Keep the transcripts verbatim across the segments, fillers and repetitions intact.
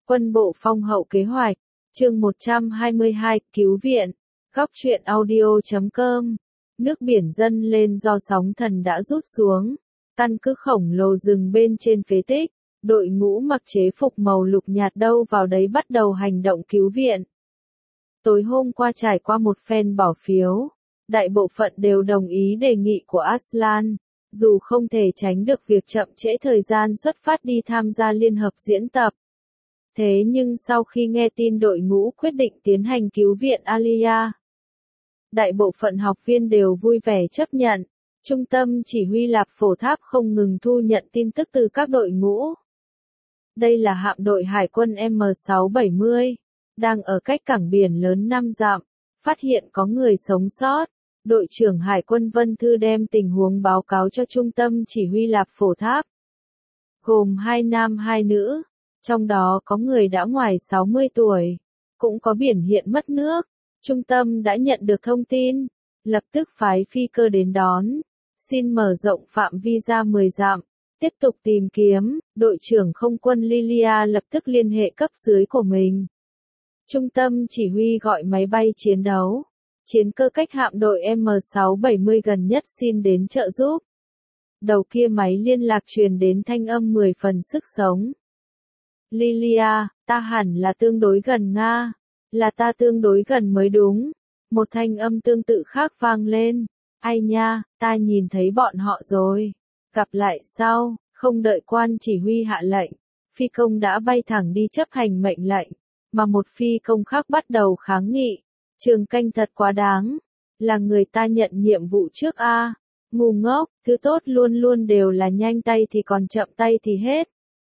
Quân bộ phong hậu kế hoạch, chương một trăm hai mươi hai, cứu viện, góc truyện audio chấm com. Nước biển dâng lên do sóng thần đã rút xuống, căn cứ khổng lồ dừng bên trên phế tích, đội ngũ mặc chế phục màu lục nhạt đâu vào đấy bắt đầu hành động cứu viện. Tối hôm qua trải qua một phen bỏ phiếu, đại bộ phận đều đồng ý đề nghị của Aslan, dù không thể tránh được việc chậm trễ thời gian xuất phát đi tham gia liên hợp diễn tập. Thế nhưng sau khi nghe tin đội ngũ quyết định tiến hành cứu viện Alia, đại bộ phận học viên đều vui vẻ chấp nhận. Trung tâm chỉ huy Lạp Phổ Tháp không ngừng thu nhận tin tức từ các đội ngũ. Đây là hạm đội hải quân M sáu bảy mươi, đang ở cách cảng biển lớn năm dặm, phát hiện có người sống sót. Đội trưởng Hải quân Vân Thư đem tình huống báo cáo cho Trung tâm chỉ huy Lạp Phổ Tháp. Gồm hai nam hai nữ, trong đó có người đã ngoài sáu mươi tuổi, cũng có biểu hiện mất nước. Trung tâm đã nhận được thông tin, lập tức phái phi cơ đến đón, xin mở rộng phạm vi ra mười dặm, tiếp tục tìm kiếm. Đội trưởng không quân Lilia lập tức liên hệ cấp dưới của mình. Trung tâm chỉ huy gọi máy bay chiến đấu, chiến cơ cách hạm đội M sáu bảy mươi gần nhất xin đến trợ giúp. Đầu kia máy liên lạc truyền đến thanh âm mười phần sức sống. Lilia, ta hẳn là tương đối gần Nga, là ta tương đối gần mới đúng. Một thanh âm tương tự khác vang lên. Ai nha, ta nhìn thấy bọn họ rồi. Gặp lại sau, không đợi quan chỉ huy hạ lệnh, phi công đã bay thẳng đi chấp hành mệnh lệnh, mà một phi công khác bắt đầu kháng nghị. Trường Canh thật quá đáng, là người ta nhận nhiệm vụ trước a, ngu ngốc, thứ tốt luôn luôn đều là nhanh tay thì còn chậm tay thì hết.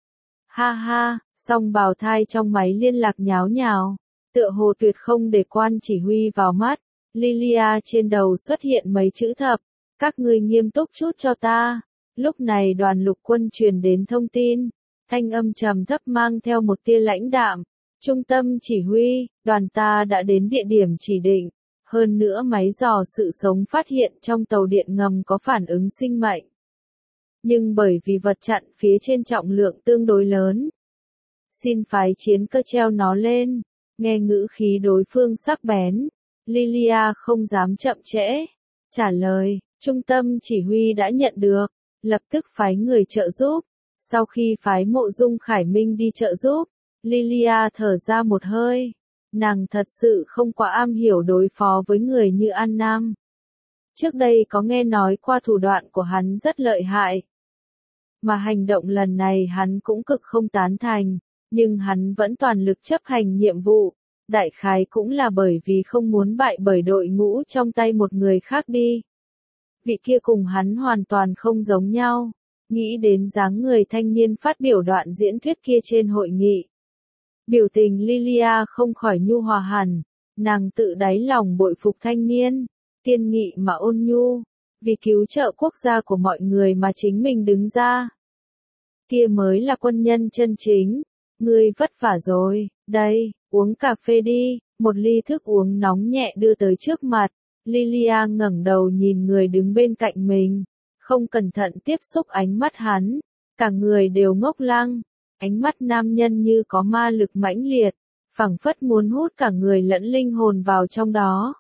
Ha ha, song bào thai trong máy liên lạc nháo nhào, tựa hồ tuyệt không để quan chỉ huy vào mắt. Lilia trên đầu xuất hiện mấy chữ thập, các ngươi nghiêm túc chút cho ta. Lúc này đoàn lục quân truyền đến thông tin, thanh âm trầm thấp mang theo một tia lãnh đạm. Trung tâm chỉ huy, đoàn ta đã đến địa điểm chỉ định, hơn nữa máy dò sự sống phát hiện trong tàu điện ngầm có phản ứng sinh mệnh. Nhưng bởi vì vật chặn phía trên trọng lượng tương đối lớn, xin phái chiến cơ treo nó lên. Nghe ngữ khí đối phương sắc bén, Lilia không dám chậm trễ, trả lời, trung tâm chỉ huy đã nhận được, lập tức phái người trợ giúp. Sau khi phái Mộ Dung Khải Minh đi trợ giúp, Lilia thở ra một hơi, nàng thật sự không quá am hiểu đối phó với người như An Nam. Trước đây có nghe nói qua thủ đoạn của hắn rất lợi hại, mà hành động lần này hắn cũng cực không tán thành, nhưng hắn vẫn toàn lực chấp hành nhiệm vụ, đại khái cũng là bởi vì không muốn bại bởi đội ngũ trong tay một người khác đi. Vị kia cùng hắn hoàn toàn không giống nhau, nghĩ đến dáng người thanh niên phát biểu đoạn diễn thuyết kia trên hội nghị. Biểu tình Lilia không khỏi nhu hòa hẳn, nàng tự đáy lòng bội phục thanh niên, kiên nghị mà ôn nhu, vì cứu trợ quốc gia của mọi người mà chính mình đứng ra. Kia mới là quân nhân chân chính, ngươi vất vả rồi, đây, uống cà phê đi, một ly thức uống nóng nhẹ đưa tới trước mặt. Lilia ngẩng đầu nhìn người đứng bên cạnh mình, không cẩn thận tiếp xúc ánh mắt hắn, cả người đều ngốc lăng. Ánh mắt nam nhân như có ma lực mãnh liệt, phảng phất muốn hút cả người lẫn linh hồn vào trong đó.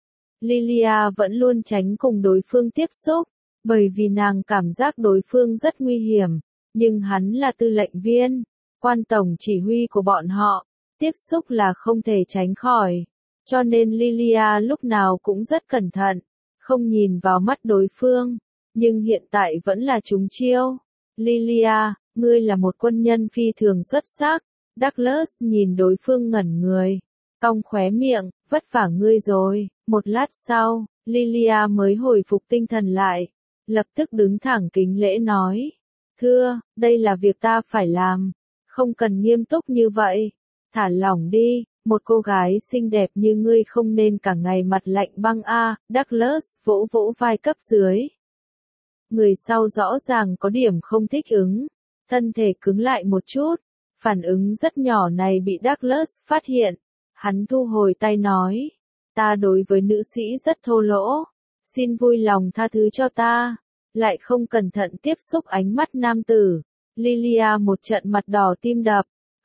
Lilia vẫn luôn tránh cùng đối phương tiếp xúc, bởi vì nàng cảm giác đối phương rất nguy hiểm, nhưng hắn là tư lệnh viên, quan tổng chỉ huy của bọn họ, tiếp xúc là không thể tránh khỏi. Cho nên Lilia lúc nào cũng rất cẩn thận, không nhìn vào mắt đối phương, nhưng hiện tại vẫn là trúng chiêu. Lilia, ngươi là một quân nhân phi thường xuất sắc. Douglas nhìn đối phương ngẩn người, cong khóe miệng, vất vả ngươi rồi. Một lát sau, Lilia mới hồi phục tinh thần lại, lập tức đứng thẳng kính lễ nói, thưa, đây là việc ta phải làm, không cần nghiêm túc như vậy, thả lỏng đi, một cô gái xinh đẹp như ngươi không nên cả ngày mặt lạnh băng a. Douglas vỗ vỗ vai cấp dưới. Người sau rõ ràng có điểm không thích ứng, thân thể cứng lại một chút, phản ứng rất nhỏ này bị Douglas phát hiện, hắn thu hồi tay nói, ta đối với nữ sĩ rất thô lỗ, xin vui lòng tha thứ cho ta, lại không cẩn thận tiếp xúc ánh mắt nam tử. Lilia một trận mặt đỏ tim đập,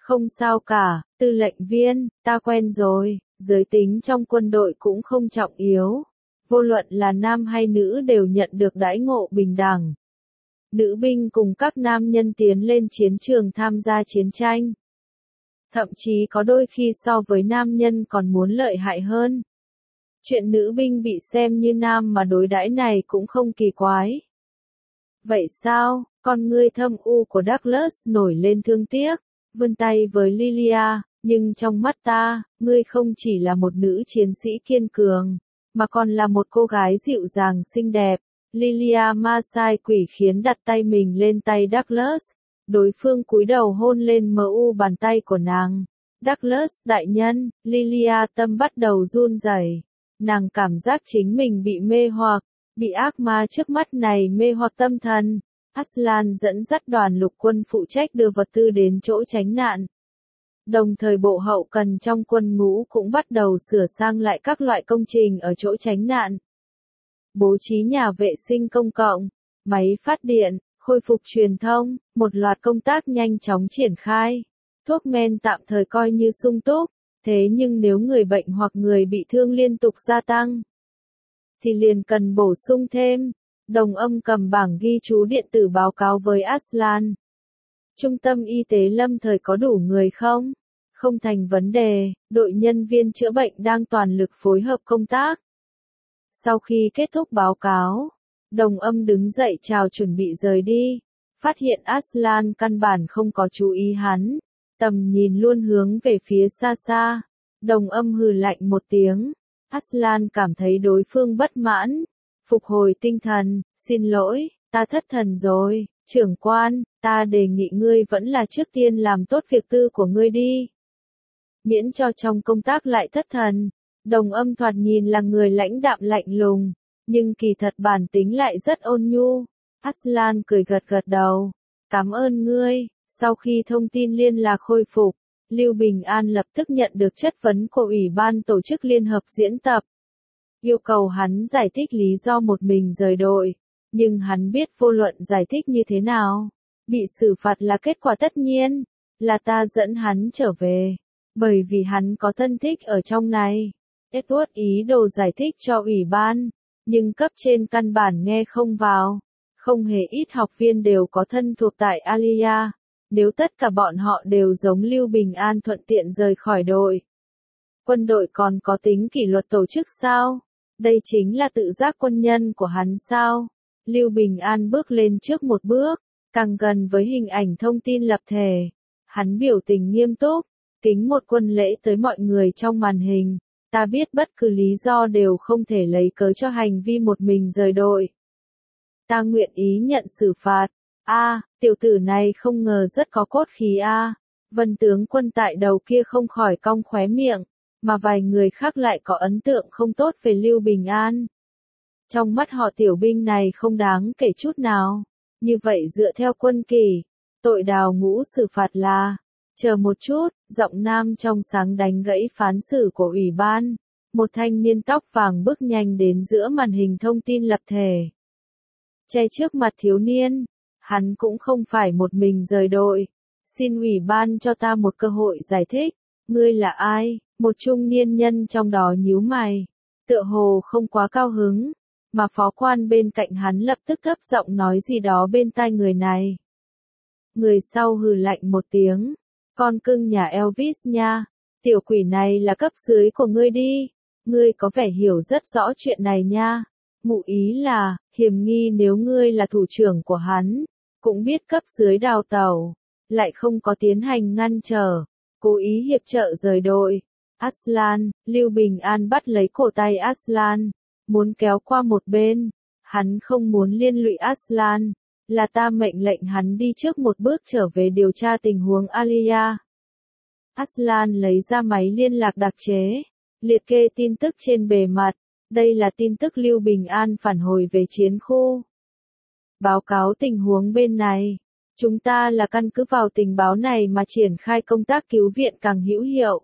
Không sao cả, tư lệnh viên, ta quen rồi, giới tính trong quân đội cũng không trọng yếu. Vô luận là nam hay nữ đều nhận được đãi ngộ bình đẳng. Nữ binh cùng các nam nhân tiến lên chiến trường tham gia chiến tranh. Thậm chí có đôi khi so với nam nhân còn muốn lợi hại hơn. Chuyện nữ binh bị xem như nam mà đối đãi này cũng không kỳ quái. Vậy sao, con ngươi thâm u của Douglas nổi lên thương tiếc, vươn tay với Lilia, nhưng trong mắt ta, ngươi không chỉ là một nữ chiến sĩ kiên cường, mà còn là một cô gái dịu dàng xinh đẹp. Lilia ma sai quỷ khiến đặt tay mình lên tay Douglas, đối phương cúi đầu hôn lên mờ u bàn tay của nàng. Douglas đại nhân, Lilia tâm bắt đầu run rẩy, nàng cảm giác chính mình bị mê hoặc, bị ác ma trước mắt này mê hoặc tâm thần. Aslan dẫn dắt đoàn lục quân phụ trách đưa vật tư đến chỗ tránh nạn. Đồng thời bộ hậu cần trong quân ngũ cũng bắt đầu sửa sang lại các loại công trình ở chỗ tránh nạn. Bố trí nhà vệ sinh công cộng, máy phát điện, khôi phục truyền thông, một loạt công tác nhanh chóng triển khai. Thuốc men tạm thời coi như sung túc, thế nhưng nếu người bệnh hoặc người bị thương liên tục gia tăng, thì liền cần bổ sung thêm. Đồng Âm cầm bảng ghi chú điện tử báo cáo với Aslan. Trung tâm y tế lâm thời có đủ người không? Không thành vấn đề, đội nhân viên chữa bệnh đang toàn lực phối hợp công tác. Sau khi kết thúc báo cáo, Đồng Âm đứng dậy chào chuẩn bị rời đi. Phát hiện Aslan căn bản không có chú ý hắn, tầm nhìn luôn hướng về phía xa xa. Đồng Âm hừ lạnh một tiếng. Aslan cảm thấy đối phương bất mãn. Phục hồi tinh thần, xin lỗi, ta thất thần rồi, trưởng quan, ta đề nghị ngươi vẫn là trước tiên làm tốt việc tư của ngươi đi. Miễn cho trong công tác lại thất thần. Đồng Âm thoạt nhìn là người lãnh đạm lạnh lùng, nhưng kỳ thật bản tính lại rất ôn nhu. Aslan cười gật gật đầu, cảm ơn ngươi. Sau khi thông tin liên lạc khôi phục, Lưu Bình An lập tức nhận được chất vấn của Ủy ban tổ chức liên hợp diễn tập. Yêu cầu hắn giải thích lý do một mình rời đội, nhưng hắn biết vô luận giải thích như thế nào, bị xử phạt là kết quả tất nhiên, là ta dẫn hắn trở về, bởi vì hắn có thân thích ở trong này. Edward ý đồ giải thích cho ủy ban, nhưng cấp trên căn bản nghe không vào, không hề ít học viên đều có thân thuộc tại Alia, nếu tất cả bọn họ đều giống Lưu Bình An thuận tiện rời khỏi đội. Quân đội còn có tính kỷ luật tổ chức sao? Đây chính là tự giác quân nhân của hắn sao? Lưu Bình An bước lên trước một bước, càng gần với hình ảnh thông tin lập thể. Hắn biểu tình nghiêm túc, kính một quân lễ tới mọi người trong màn hình. Ta biết bất cứ lý do đều không thể lấy cớ cho hành vi một mình rời đội. Ta nguyện ý nhận xử phạt. A, à, tiểu tử này không ngờ rất có cốt khí a. À. Vân tướng quân tại đầu kia không khỏi cong khóe miệng, mà vài người khác lại có ấn tượng không tốt về Lưu Bình An. Trong mắt họ tiểu binh này không đáng kể chút nào. Như vậy dựa theo quân kỷ, tội đào ngũ xử phạt là, chờ một chút, giọng nam trong sáng đánh gãy phán xử của ủy ban. Một thanh niên tóc vàng bước nhanh đến giữa màn hình thông tin lập thể. Che trước mặt thiếu niên, hắn cũng không phải một mình rời đội. Xin ủy ban cho ta một cơ hội giải thích, ngươi là ai? Một trung niên nhân trong đó nhíu mày, tựa hồ không quá cao hứng, mà phó quan bên cạnh hắn lập tức thấp giọng nói gì đó bên tai người này. Người sau hừ lạnh một tiếng, con cưng nhà Elvis nha, tiểu quỷ này là cấp dưới của ngươi đi, ngươi có vẻ hiểu rất rõ chuyện này nha. Ngụ ý là, hiểm nghi nếu ngươi là thủ trưởng của hắn, cũng biết cấp dưới đào tẩu, lại không có tiến hành ngăn trở, cố ý hiệp trợ rời đội. Aslan, Lưu Bình An bắt lấy cổ tay Aslan, muốn kéo qua một bên. Hắn không muốn liên lụy Aslan, là ta mệnh lệnh hắn đi trước một bước trở về điều tra tình huống Alia. Aslan lấy ra máy liên lạc đặc chế, liệt kê tin tức trên bề mặt. Đây là tin tức Lưu Bình An phản hồi về chiến khu. Báo cáo tình huống bên này. Chúng ta là căn cứ vào tình báo này mà triển khai công tác cứu viện càng hữu hiệu.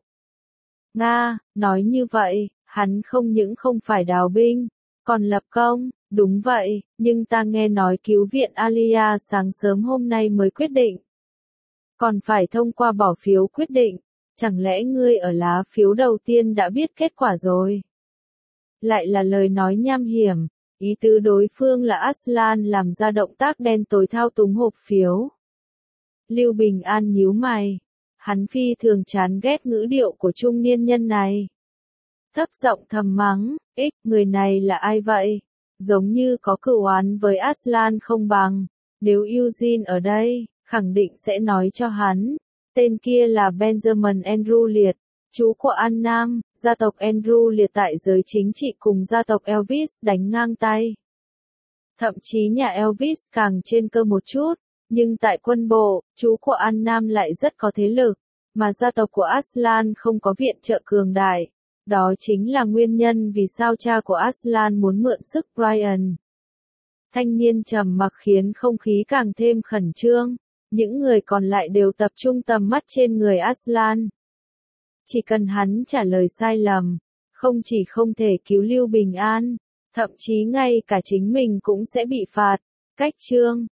Nga, nói như vậy, hắn không những không phải đào binh, còn lập công, đúng vậy, nhưng ta nghe nói cứu viện Alia sáng sớm hôm nay mới quyết định. còn phải thông qua bỏ phiếu quyết định. Chẳng lẽ ngươi ở lá phiếu đầu tiên đã biết kết quả rồi? Lại là lời nói nham hiểm, ý tứ đối phương là Aslan làm ra động tác đen tối thao túng hộp phiếu. Lưu Bình An nhíu mày, hắn phi thường chán ghét ngữ điệu của trung niên nhân này. Thấp giọng thầm mắng, ích, người này là ai vậy? Giống như có cửu oán với Aslan không bằng, nếu Eugene ở đây, khẳng định sẽ nói cho hắn. Tên kia là Benjamin Andrew Liệt, chú của An Nam, gia tộc Andrew Liệt tại giới chính trị cùng gia tộc Elvis đánh ngang tay. Thậm chí nhà Elvis càng trên cơ một chút, nhưng tại quân bộ, chú của An Nam lại rất có thế lực, mà gia tộc của Aslan không có viện trợ cường đại. Đó chính là nguyên nhân vì sao cha của Aslan muốn mượn sức Brian. Thanh niên trầm mặc khiến không khí càng thêm khẩn trương. Những người còn lại đều tập trung tầm mắt trên người Aslan. Chỉ cần hắn trả lời sai lầm, không chỉ không thể cứu Lưu Bình An, thậm chí ngay cả chính mình cũng sẽ bị phạt. Cách chương